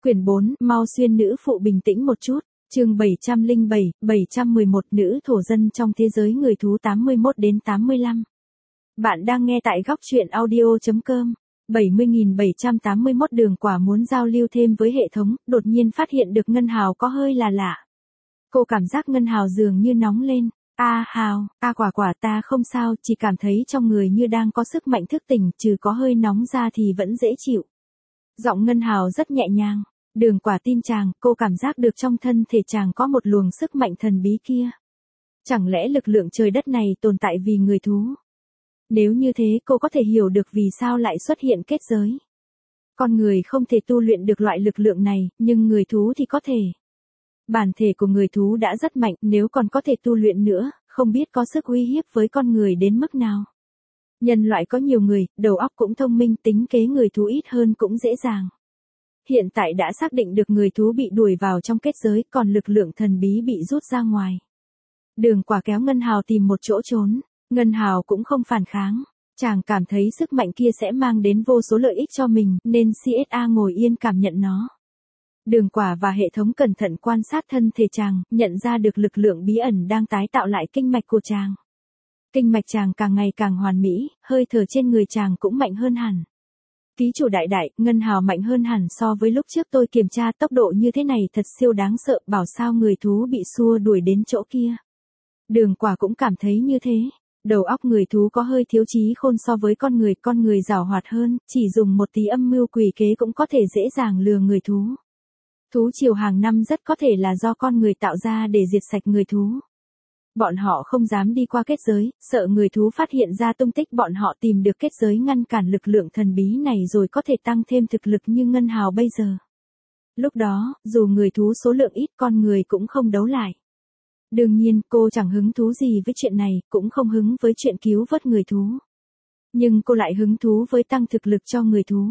Quyển 4, mau xuyên nữ phụ bình tĩnh một chút. Chương 707, 711 nữ thổ dân trong thế giới người thú 81 đến 85. Bạn đang nghe tại góc truyện audio.com. 70.781 Đường Quả muốn giao lưu thêm với hệ thống, đột nhiên phát hiện được Ngân Hào có hơi là lạ. Cô cảm giác Ngân Hào dường như nóng lên. Hào, Quả ta không sao, chỉ cảm thấy trong người như đang có sức mạnh thức tỉnh, trừ có hơi nóng ra thì vẫn dễ chịu. Giọng Ngân Hào rất nhẹ nhàng. Đường Quả tin chàng, cô cảm giác được trong thân thể chàng có một luồng sức mạnh thần bí kia. Chẳng lẽ lực lượng trời đất này tồn tại vì người thú? Nếu như thế cô có thể hiểu được vì sao lại xuất hiện kết giới. Con người không thể tu luyện được loại lực lượng này, nhưng người thú thì có thể. Bản thể của người thú đã rất mạnh, nếu còn có thể tu luyện nữa, không biết có sức uy hiếp với con người đến mức nào. Nhân loại có nhiều người, đầu óc cũng thông minh, tính kế người thú ít hơn cũng dễ dàng. Hiện tại đã xác định được người thú bị đuổi vào trong kết giới, còn lực lượng thần bí bị rút ra ngoài. Đường Quả kéo Ngân Hào tìm một chỗ trốn, Ngân Hào cũng không phản kháng. Chàng cảm thấy sức mạnh kia sẽ mang đến vô số lợi ích cho mình, nên CSA ngồi yên cảm nhận nó. Đường Quả và hệ thống cẩn thận quan sát thân thể chàng, nhận ra được lực lượng bí ẩn đang tái tạo lại kinh mạch của chàng. Kinh mạch chàng càng ngày càng hoàn mỹ, hơi thở trên người chàng cũng mạnh hơn hẳn. Ký chủ đại đại, Ngân Hào mạnh hơn hẳn so với lúc trước tôi kiểm tra, tốc độ như thế này thật siêu đáng sợ, bảo sao người thú bị xua đuổi đến chỗ kia. Đường Quả cũng cảm thấy như thế. Đầu óc người thú có hơi thiếu trí khôn so với con người giàu hoạt hơn, chỉ dùng một tí âm mưu quỷ kế cũng có thể dễ dàng lừa người thú. Thú triều hàng năm rất có thể là do con người tạo ra để diệt sạch người thú. Bọn họ không dám đi qua kết giới, sợ người thú phát hiện ra tung tích bọn họ, tìm được kết giới ngăn cản lực lượng thần bí này rồi có thể tăng thêm thực lực như Ngân Hào bây giờ. Lúc đó, dù người thú số lượng ít, con người cũng không đấu lại. Đương nhiên, cô chẳng hứng thú gì với chuyện này, cũng không hứng với chuyện cứu vớt người thú. Nhưng cô lại hứng thú với tăng thực lực cho người thú.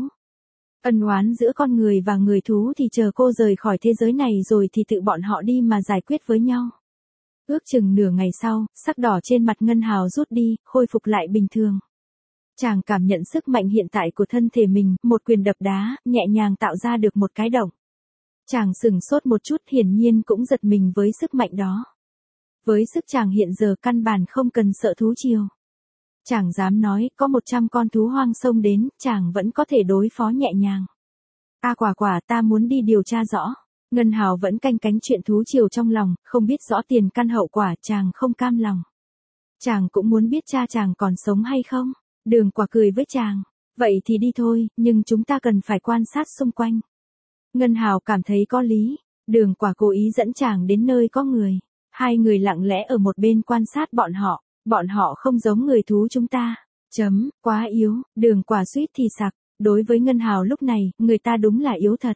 Ân oán giữa con người và người thú thì chờ cô rời khỏi thế giới này rồi thì tự bọn họ đi mà giải quyết với nhau. Ước chừng nửa ngày sau, sắc đỏ trên mặt Ngân Hào rút đi, khôi phục lại bình thường. Chàng cảm nhận sức mạnh hiện tại của thân thể mình, một quyền đập đá, nhẹ nhàng tạo ra được một cái động. Chàng sửng sốt một chút, hiển nhiên cũng giật mình với sức mạnh đó. Với sức chàng hiện giờ căn bản không cần sợ thú triều. Chàng dám nói, có 100 con thú hoang xông đến, chàng vẫn có thể đối phó nhẹ nhàng. Quả ta muốn đi điều tra rõ. Ngân Hào vẫn canh cánh chuyện thú triều trong lòng, không biết rõ tiền căn hậu quả, chàng không cam lòng. Chàng cũng muốn biết cha chàng còn sống hay không. Đường Quả cười với chàng. Vậy thì đi thôi, nhưng chúng ta cần phải quan sát xung quanh. Ngân Hào cảm thấy có lý. Đường Quả cố ý dẫn chàng đến nơi có người. Hai người lặng lẽ ở một bên quan sát bọn họ. Bọn họ không giống người thú chúng ta. Quá yếu. Đường Quả suýt thì sặc. Đối với Ngân Hào lúc này, người ta đúng là yếu thật.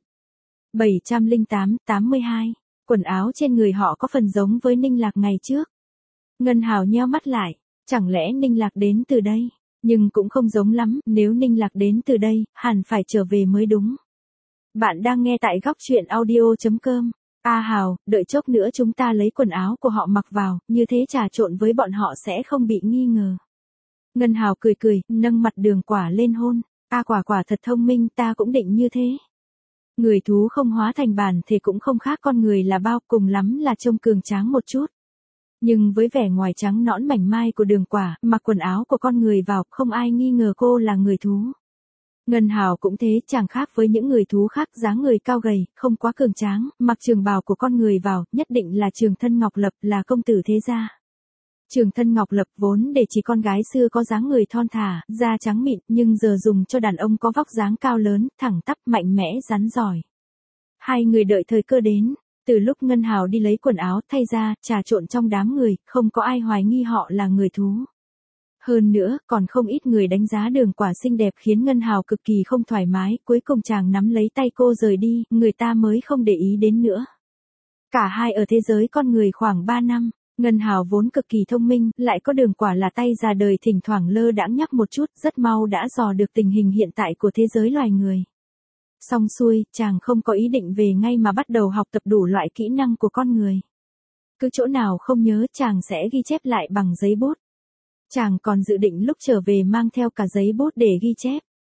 708, 82. Quần áo trên người họ có phần giống với Ninh Lạc ngày trước. Ngân Hào nheo mắt lại. Chẳng lẽ Ninh Lạc đến từ đây? Nhưng cũng không giống lắm, nếu Ninh Lạc đến từ đây, hẳn phải trở về mới đúng. Bạn đang nghe tại góc truyện audio.com. Hào, đợi chốc nữa chúng ta lấy quần áo của họ mặc vào, như thế trà trộn với bọn họ sẽ không bị nghi ngờ. Ngân Hào cười, nâng mặt Đường Quả lên hôn. Quả thật thông minh, ta cũng định như thế. Người thú không hóa thành bản thể cũng không khác con người là bao, cùng lắm là trông cường tráng một chút. Nhưng với vẻ ngoài trắng nõn mảnh mai của Đường Quả, mặc quần áo của con người vào, không ai nghi ngờ cô là người thú. Ngân Hào cũng thế, chẳng khác với những người thú khác, dáng người cao gầy, không quá cường tráng, mặc trường bào của con người vào, nhất định là Trường Thân Ngọc Lập, là công tử thế gia. Trường Thân Ngọc Lập vốn để chỉ con gái xưa có dáng người thon thả, da trắng mịn, nhưng giờ dùng cho đàn ông có vóc dáng cao lớn, thẳng tắp, mạnh mẽ, rắn giỏi. Hai người đợi thời cơ đến. Từ lúc Ngân Hào đi lấy quần áo thay ra, trà trộn trong đám người, không có ai hoài nghi họ là người thú. Hơn nữa, còn không ít người đánh giá Đường Quả xinh đẹp khiến Ngân Hào cực kỳ không thoải mái, cuối cùng chàng nắm lấy tay cô rời đi, người ta mới không để ý đến nữa. Cả hai ở thế giới con người khoảng 3 năm, Ngân Hào vốn cực kỳ thông minh, lại có Đường Quả là tay già đời thỉnh thoảng lơ đãng nhắc một chút, rất mau đã dò được tình hình hiện tại của thế giới loài người. Xong xuôi, chàng không có ý định về ngay mà bắt đầu học tập đủ loại kỹ năng của con người. Cứ chỗ nào không nhớ chàng sẽ ghi chép lại bằng giấy bút. Chàng còn dự định lúc trở về mang theo cả giấy bút để ghi chép.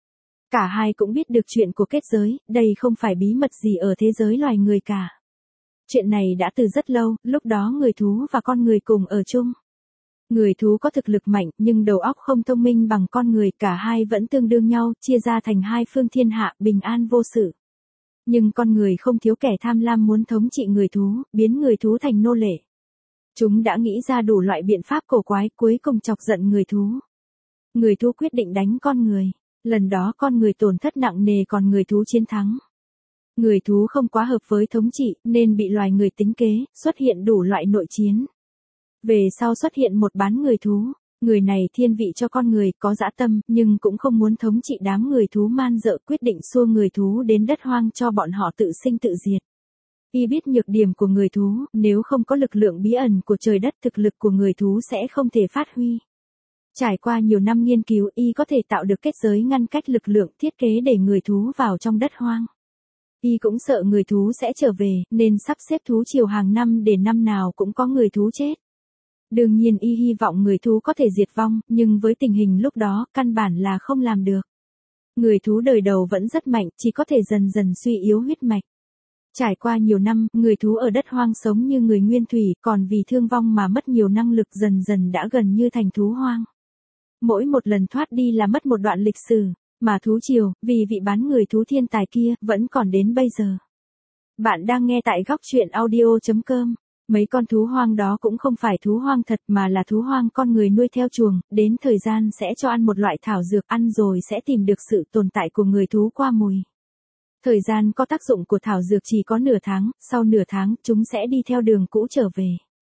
Cả hai cũng biết được chuyện của kết giới, đây không phải bí mật gì ở thế giới loài người cả. Chuyện này đã từ rất lâu, lúc đó người thú và con người cùng ở chung. Người thú có thực lực mạnh nhưng đầu óc không thông minh bằng con người, cả hai vẫn tương đương nhau, chia ra thành hai phương thiên hạ, bình an vô sự. Nhưng con người không thiếu kẻ tham lam muốn thống trị người thú, biến người thú thành nô lệ. Chúng đã nghĩ ra đủ loại biện pháp cổ quái, cuối cùng chọc giận người thú. Người thú quyết định đánh con người. Lần đó con người tổn thất nặng nề còn người thú chiến thắng. Người thú không quá hợp với thống trị nên bị loài người tính kế, xuất hiện đủ loại nội chiến. Về sau xuất hiện một bán người thú. Người này thiên vị cho con người, có dã tâm, nhưng cũng không muốn thống trị đám người thú man dợ, quyết định xua người thú đến đất hoang cho bọn họ tự sinh tự diệt. Y biết nhược điểm của người thú, nếu không có lực lượng bí ẩn của trời đất, thực lực của người thú sẽ không thể phát huy. Trải qua nhiều năm nghiên cứu, Y có thể tạo được kết giới ngăn cách lực lượng, thiết kế để người thú vào trong đất hoang. Y cũng sợ người thú sẽ trở về, nên sắp xếp thú triều hàng năm để năm nào cũng có người thú chết. Đương nhiên Y hy vọng người thú có thể diệt vong, nhưng với tình hình lúc đó, căn bản là không làm được. Người thú đời đầu vẫn rất mạnh, chỉ có thể dần dần suy yếu huyết mạch. Trải qua nhiều năm, người thú ở đất hoang sống như người nguyên thủy, còn vì thương vong mà mất nhiều năng lực, dần dần đã gần như thành thú hoang. Mỗi một lần thoát đi là mất một đoạn lịch sử, mà thú triều, vì vị bán người thú thiên tài kia, vẫn còn đến bây giờ. Bạn đang nghe tại góc truyện audio.com. Mấy con thú hoang đó cũng không phải thú hoang thật mà là thú hoang con người nuôi theo chuồng, đến thời gian sẽ cho ăn một loại thảo dược, ăn rồi sẽ tìm được sự tồn tại của người thú qua mùi. Thời gian có tác dụng của thảo dược chỉ có nửa tháng, sau nửa tháng chúng sẽ đi theo đường cũ trở về.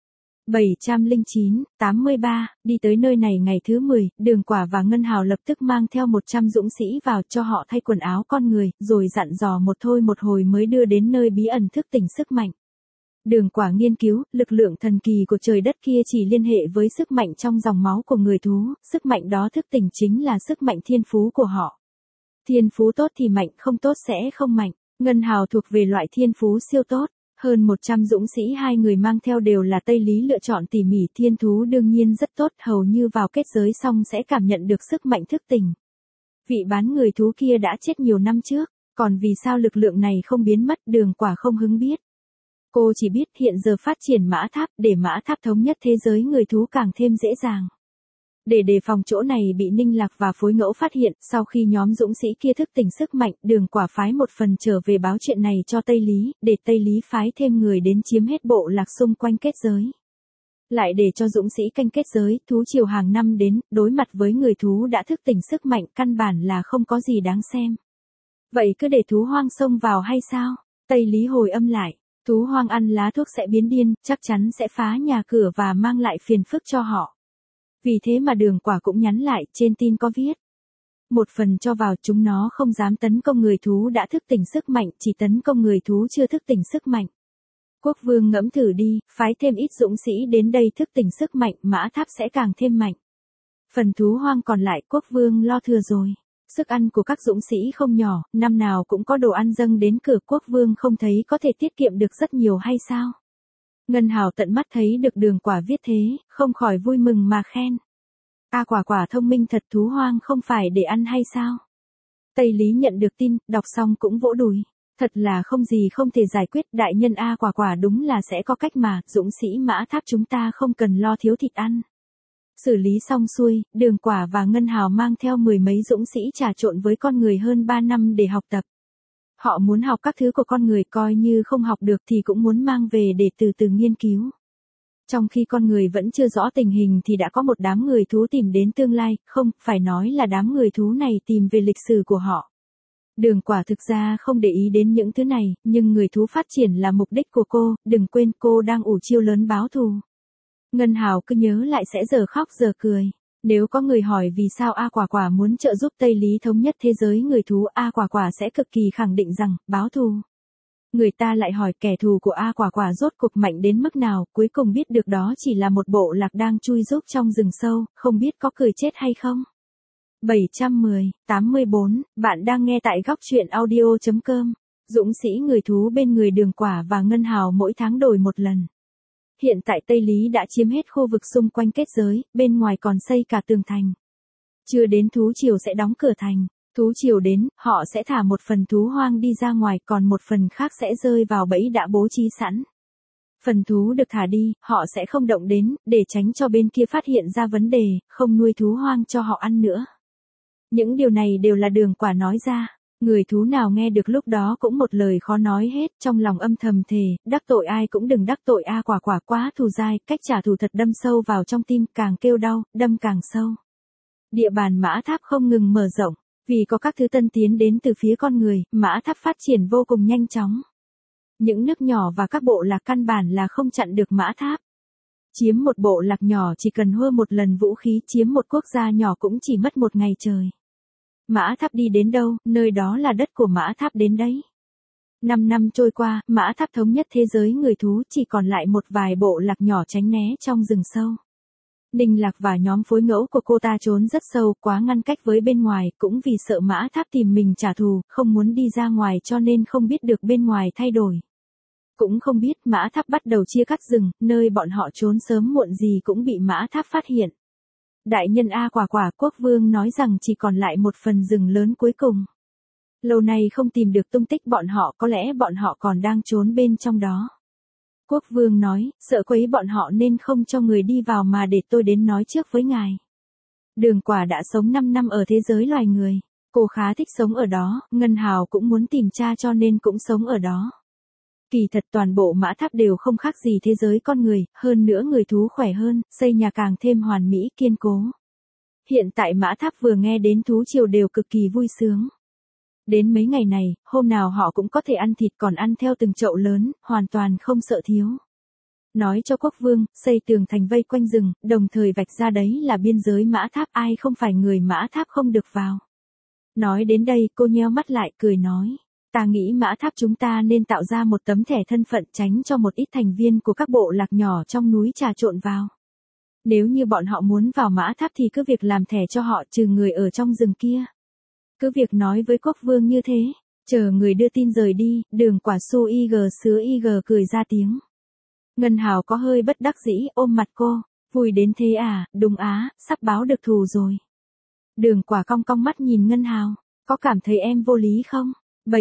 709-83, đi tới nơi này ngày thứ 10, Đường Quả và Ngân Hào lập tức mang theo 100 dũng sĩ vào cho họ thay quần áo con người, rồi dặn dò một thôi một hồi mới đưa đến nơi bí ẩn thức tỉnh sức mạnh. Đường Quả nghiên cứu, lực lượng thần kỳ của trời đất kia chỉ liên hệ với sức mạnh trong dòng máu của người thú, sức mạnh đó thức tỉnh chính là sức mạnh thiên phú của họ. Thiên phú tốt thì mạnh, không tốt sẽ không mạnh. Ngân Hào thuộc về loại thiên phú siêu tốt. Hơn 100 dũng sĩ hai người mang theo đều là Tây Lý lựa chọn tỉ mỉ, thiên thú đương nhiên rất tốt, hầu như vào kết giới xong sẽ cảm nhận được sức mạnh thức tỉnh. Vị bán người thú kia đã chết nhiều năm trước, còn vì sao lực lượng này không biến mất, Đường Quả không hứng biết. Cô chỉ biết hiện giờ phát triển mã tháp, để mã tháp thống nhất thế giới người thú càng thêm dễ dàng. Để đề phòng chỗ này bị Ninh Lạc và Phối Ngẫu phát hiện, sau khi nhóm dũng sĩ kia thức tỉnh sức mạnh, Đường Quả phái một phần trở về báo chuyện này cho Tây Lý, để Tây Lý phái thêm người đến chiếm hết bộ lạc xung quanh kết giới. Lại để cho dũng sĩ canh kết giới, thú triều hàng năm đến, đối mặt với người thú đã thức tỉnh sức mạnh, căn bản là không có gì đáng xem. Vậy cứ để thú hoang xông vào hay sao? Tây Lý hồi âm lại, thú hoang ăn lá thuốc sẽ biến điên, chắc chắn sẽ phá nhà cửa và mang lại phiền phức cho họ. Vì thế mà Đường Quả cũng nhắn lại, trên tin có viết. Một phần cho vào, chúng nó không dám tấn công người thú đã thức tỉnh sức mạnh, chỉ tấn công người thú chưa thức tỉnh sức mạnh. Quốc vương ngẫm thử đi, phái thêm ít dũng sĩ đến đây thức tỉnh sức mạnh, mã tháp sẽ càng thêm mạnh. Phần thú hoang còn lại, quốc vương lo thừa rồi. Sức ăn của các dũng sĩ không nhỏ, năm nào cũng có đồ ăn dâng đến cửa, quốc vương không thấy có thể tiết kiệm được rất nhiều hay sao? Ngân Hào tận mắt thấy được Đường Quả viết thế, không khỏi vui mừng mà khen. Quả thông minh thật, thú hoang không phải để ăn hay sao? Tây Lý nhận được tin, đọc xong cũng vỗ đùi. Thật là không gì không thể giải quyết, đại nhân quả đúng là sẽ có cách mà, dũng sĩ mã tháp chúng ta không cần lo thiếu thịt ăn. Xử lý xong xuôi, Đường Quả và Ngân Hào mang theo 10 mấy dũng sĩ trà trộn với con người hơn 3 năm để học tập. Họ muốn học các thứ của con người, coi như không học được thì cũng muốn mang về để từ từ nghiên cứu. Trong khi con người vẫn chưa rõ tình hình thì đã có một đám người thú tìm đến tương lai, không, phải nói là đám người thú này tìm về lịch sử của họ. Đường Quả thực ra không để ý đến những thứ này, nhưng người thú phát triển là mục đích của cô, đừng quên cô đang ủ chiêu lớn báo thù. Ngân Hào cứ nhớ lại sẽ giờ khóc giờ cười. Nếu có người hỏi vì sao Quả muốn trợ giúp Tây Lý thống nhất thế giới người thú, Quả sẽ cực kỳ khẳng định rằng, báo thù. Người ta lại hỏi kẻ thù của Quả rốt cuộc mạnh đến mức nào, cuối cùng biết được đó chỉ là một bộ lạc đang chui rúc trong rừng sâu, không biết có cười chết hay không. 710-84, bạn đang nghe tại góc truyện audio.com. Dũng sĩ người thú bên người Đường Quả và Ngân Hào mỗi tháng đổi một lần. Hiện tại Tây Lý đã chiếm hết khu vực xung quanh kết giới, bên ngoài còn xây cả tường thành. Chưa đến thú triều sẽ đóng cửa thành. Thú triều đến, họ sẽ thả một phần thú hoang đi ra ngoài, còn một phần khác sẽ rơi vào bẫy đã bố trí sẵn. Phần thú được thả đi, họ sẽ không động đến, để tránh cho bên kia phát hiện ra vấn đề, không nuôi thú hoang cho họ ăn nữa. Những điều này đều là Đường Quả nói ra. Người thú nào nghe được lúc đó cũng một lời khó nói hết, trong lòng âm thầm thề, đắc tội ai cũng đừng đắc tội A Quả Quả, quá thù dai, cách trả thù thật đâm sâu vào trong tim, càng kêu đau, đâm càng sâu. Địa bàn Mã Tháp không ngừng mở rộng, vì có các thứ tân tiến đến từ phía con người, Mã Tháp phát triển vô cùng nhanh chóng. Những nước nhỏ và các bộ lạc căn bản là không chặn được Mã Tháp. Chiếm một bộ lạc nhỏ chỉ cần hơ một lần vũ khí, chiếm một quốc gia nhỏ cũng chỉ mất một ngày trời. Mã Tháp đi đến đâu, nơi đó là đất của Mã Tháp đến đấy. 5 năm trôi qua, Mã Tháp thống nhất thế giới người thú, chỉ còn lại một vài bộ lạc nhỏ tránh né trong rừng sâu. Ninh Lạc và nhóm phối ngẫu của cô ta trốn rất sâu, quá ngăn cách với bên ngoài, cũng vì sợ Mã Tháp tìm mình trả thù, không muốn đi ra ngoài cho nên không biết được bên ngoài thay đổi. Cũng không biết Mã Tháp bắt đầu chia cắt rừng, nơi bọn họ trốn sớm muộn gì cũng bị Mã Tháp phát hiện. Đại nhân A Quả Quả, quốc vương nói rằng chỉ còn lại một phần rừng lớn cuối cùng. Lâu nay không tìm được tung tích bọn họ, có lẽ bọn họ còn đang trốn bên trong đó. Quốc vương nói, sợ quấy bọn họ nên không cho người đi vào mà để tôi đến nói trước với ngài. Đường Quả đã sống 5 năm ở thế giới loài người. Cô khá thích sống ở đó, Ngân Hào cũng muốn tìm cha cho nên cũng sống ở đó. Kỳ thật toàn bộ Mã Tháp đều không khác gì thế giới con người, hơn nữa người thú khỏe hơn, xây nhà càng thêm hoàn mỹ, kiên cố. Hiện tại Mã Tháp vừa nghe đến thú triều đều cực kỳ vui sướng. Đến mấy ngày này, hôm nào họ cũng có thể ăn thịt, còn ăn theo từng chậu lớn, hoàn toàn không sợ thiếu. Nói cho quốc vương, xây tường thành vây quanh rừng, đồng thời vạch ra đấy là biên giới Mã Tháp, ai không phải người Mã Tháp không được vào. Nói đến đây, cô nheo mắt lại, cười nói. Ta nghĩ Mã Tháp chúng ta nên tạo ra một tấm thẻ thân phận, tránh cho một ít thành viên của các bộ lạc nhỏ trong núi trà trộn vào. Nếu như bọn họ muốn vào Mã Tháp thì cứ việc làm thẻ cho họ, trừ người ở trong rừng kia. Cứ việc nói với quốc vương như thế, chờ người đưa tin rời đi, Đường Quả Su IG sứa IG cười ra tiếng. Ngân Hào có hơi bất đắc dĩ, ôm mặt cô, vui đến thế à, đúng á, sắp báo được thù rồi. Đường Quả cong cong mắt nhìn Ngân Hào, có cảm thấy em vô lý không?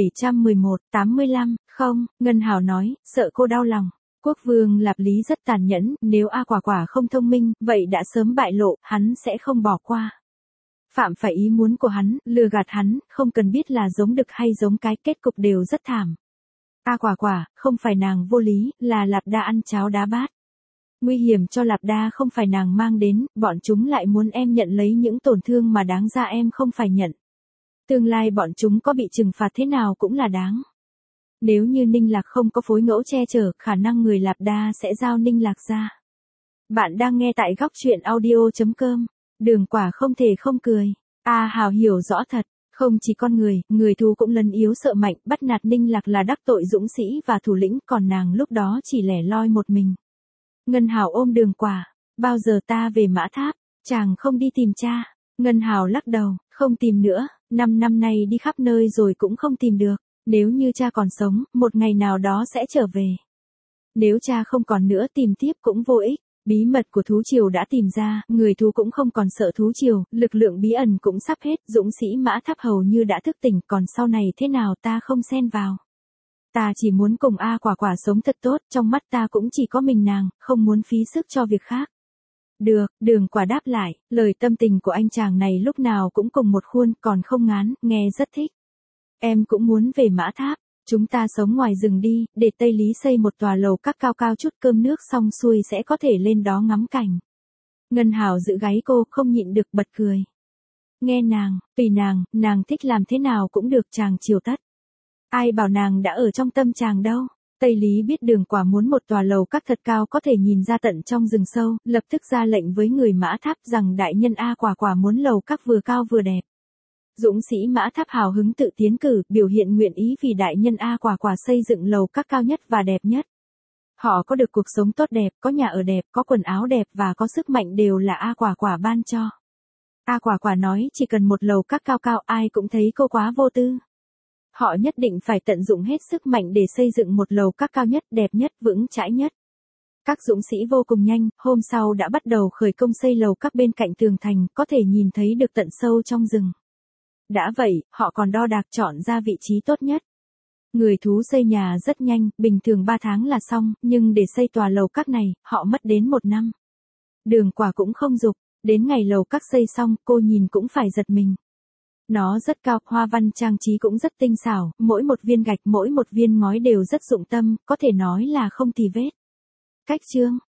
711-85, không, Ngân Hào nói, sợ cô đau lòng. Quốc vương Lạp Lý rất tàn nhẫn, nếu A Quả Quả không thông minh, vậy đã sớm bại lộ, hắn sẽ không bỏ qua. Phạm phải ý muốn của hắn, lừa gạt hắn, không cần biết là giống đực hay giống cái, kết cục đều rất thảm. A Quả Quả, không phải nàng vô lý, là Lạp Đa ăn cháo đá bát. Nguy hiểm cho Lạp Đa không phải nàng mang đến, bọn chúng lại muốn em nhận lấy những tổn thương mà đáng ra em không phải nhận. Tương lai bọn chúng có bị trừng phạt thế nào cũng là đáng. Nếu như Ninh Lạc không có phối ngẫu che chở, khả năng người Lạp Đa sẽ giao Ninh Lạc ra. Bạn đang nghe tại góc truyện audio.com. Đường Quả không thể không cười. A Hào hiểu rõ thật, không chỉ con người thú cũng lấn yếu sợ mạnh, bắt nạt Ninh Lạc là đắc tội dũng sĩ và thủ lĩnh, còn nàng lúc đó chỉ lẻ loi một mình. Ngân Hào ôm Đường Quả, bao giờ ta về Mã Tháp, chàng không đi tìm cha. Ngân Hào lắc đầu, không tìm nữa, 5 năm nay đi khắp nơi rồi cũng không tìm được, nếu như cha còn sống, một ngày nào đó sẽ trở về. Nếu cha không còn nữa tìm tiếp cũng vô ích. Bí mật của thú triều đã tìm ra, người thú cũng không còn sợ thú triều, lực lượng bí ẩn cũng sắp hết, dũng sĩ Mã Tháp hầu như đã thức tỉnh, còn sau này thế nào ta không xen vào. Ta chỉ muốn cùng A Quả Quả sống thật tốt, trong mắt ta cũng chỉ có mình nàng, không muốn phí sức cho việc khác. Được, Đường Quả đáp lại, lời tâm tình của anh chàng này lúc nào cũng cùng một khuôn, còn không ngán, nghe rất thích. Em cũng muốn về Mã Tháp. Chúng ta sống ngoài rừng đi, để Tây Lý xây một tòa lầu các cao cao chút, cơm nước xong xuôi sẽ có thể lên đó ngắm cảnh. Ngân Hào giữ gáy cô, không nhịn được bật cười. Nghe nàng, tùy nàng thích làm thế nào cũng được, chàng chiều tất. Ai bảo nàng đã ở trong tâm chàng đâu. Tây Lý biết Đường Quả muốn một tòa lầu các thật cao có thể nhìn ra tận trong rừng sâu, lập tức ra lệnh với người Mã Tháp rằng đại nhân A Quả Quả muốn lầu các vừa cao vừa đẹp. Dũng sĩ Mã Tháp hào hứng tự tiến cử, biểu hiện nguyện ý vì đại nhân A Quả Quả xây dựng lầu các cao nhất và đẹp nhất. Họ có được cuộc sống tốt đẹp, có nhà ở đẹp, có quần áo đẹp và có sức mạnh đều là A Quả Quả ban cho. A Quả Quả nói chỉ cần một lầu các cao cao, ai cũng thấy cô quá vô tư. Họ nhất định phải tận dụng hết sức mạnh để xây dựng một lầu các cao nhất, đẹp nhất, vững chãi nhất. Các dũng sĩ vô cùng nhanh, hôm sau đã bắt đầu khởi công xây lầu các bên cạnh tường thành, có thể nhìn thấy được tận sâu trong rừng. Đã vậy, họ còn đo đạc chọn ra vị trí tốt nhất. Người thú xây nhà rất nhanh, bình thường 3 tháng là xong, nhưng để xây tòa lầu các này, họ mất đến 1 năm. Đường quả cũng không dục, đến ngày lầu các xây xong, cô nhìn cũng phải giật mình. Nó rất cao, hoa văn trang trí cũng rất tinh xảo, mỗi một viên gạch, mỗi một viên ngói đều rất dụng tâm, có thể nói là không tì vết. Cách chương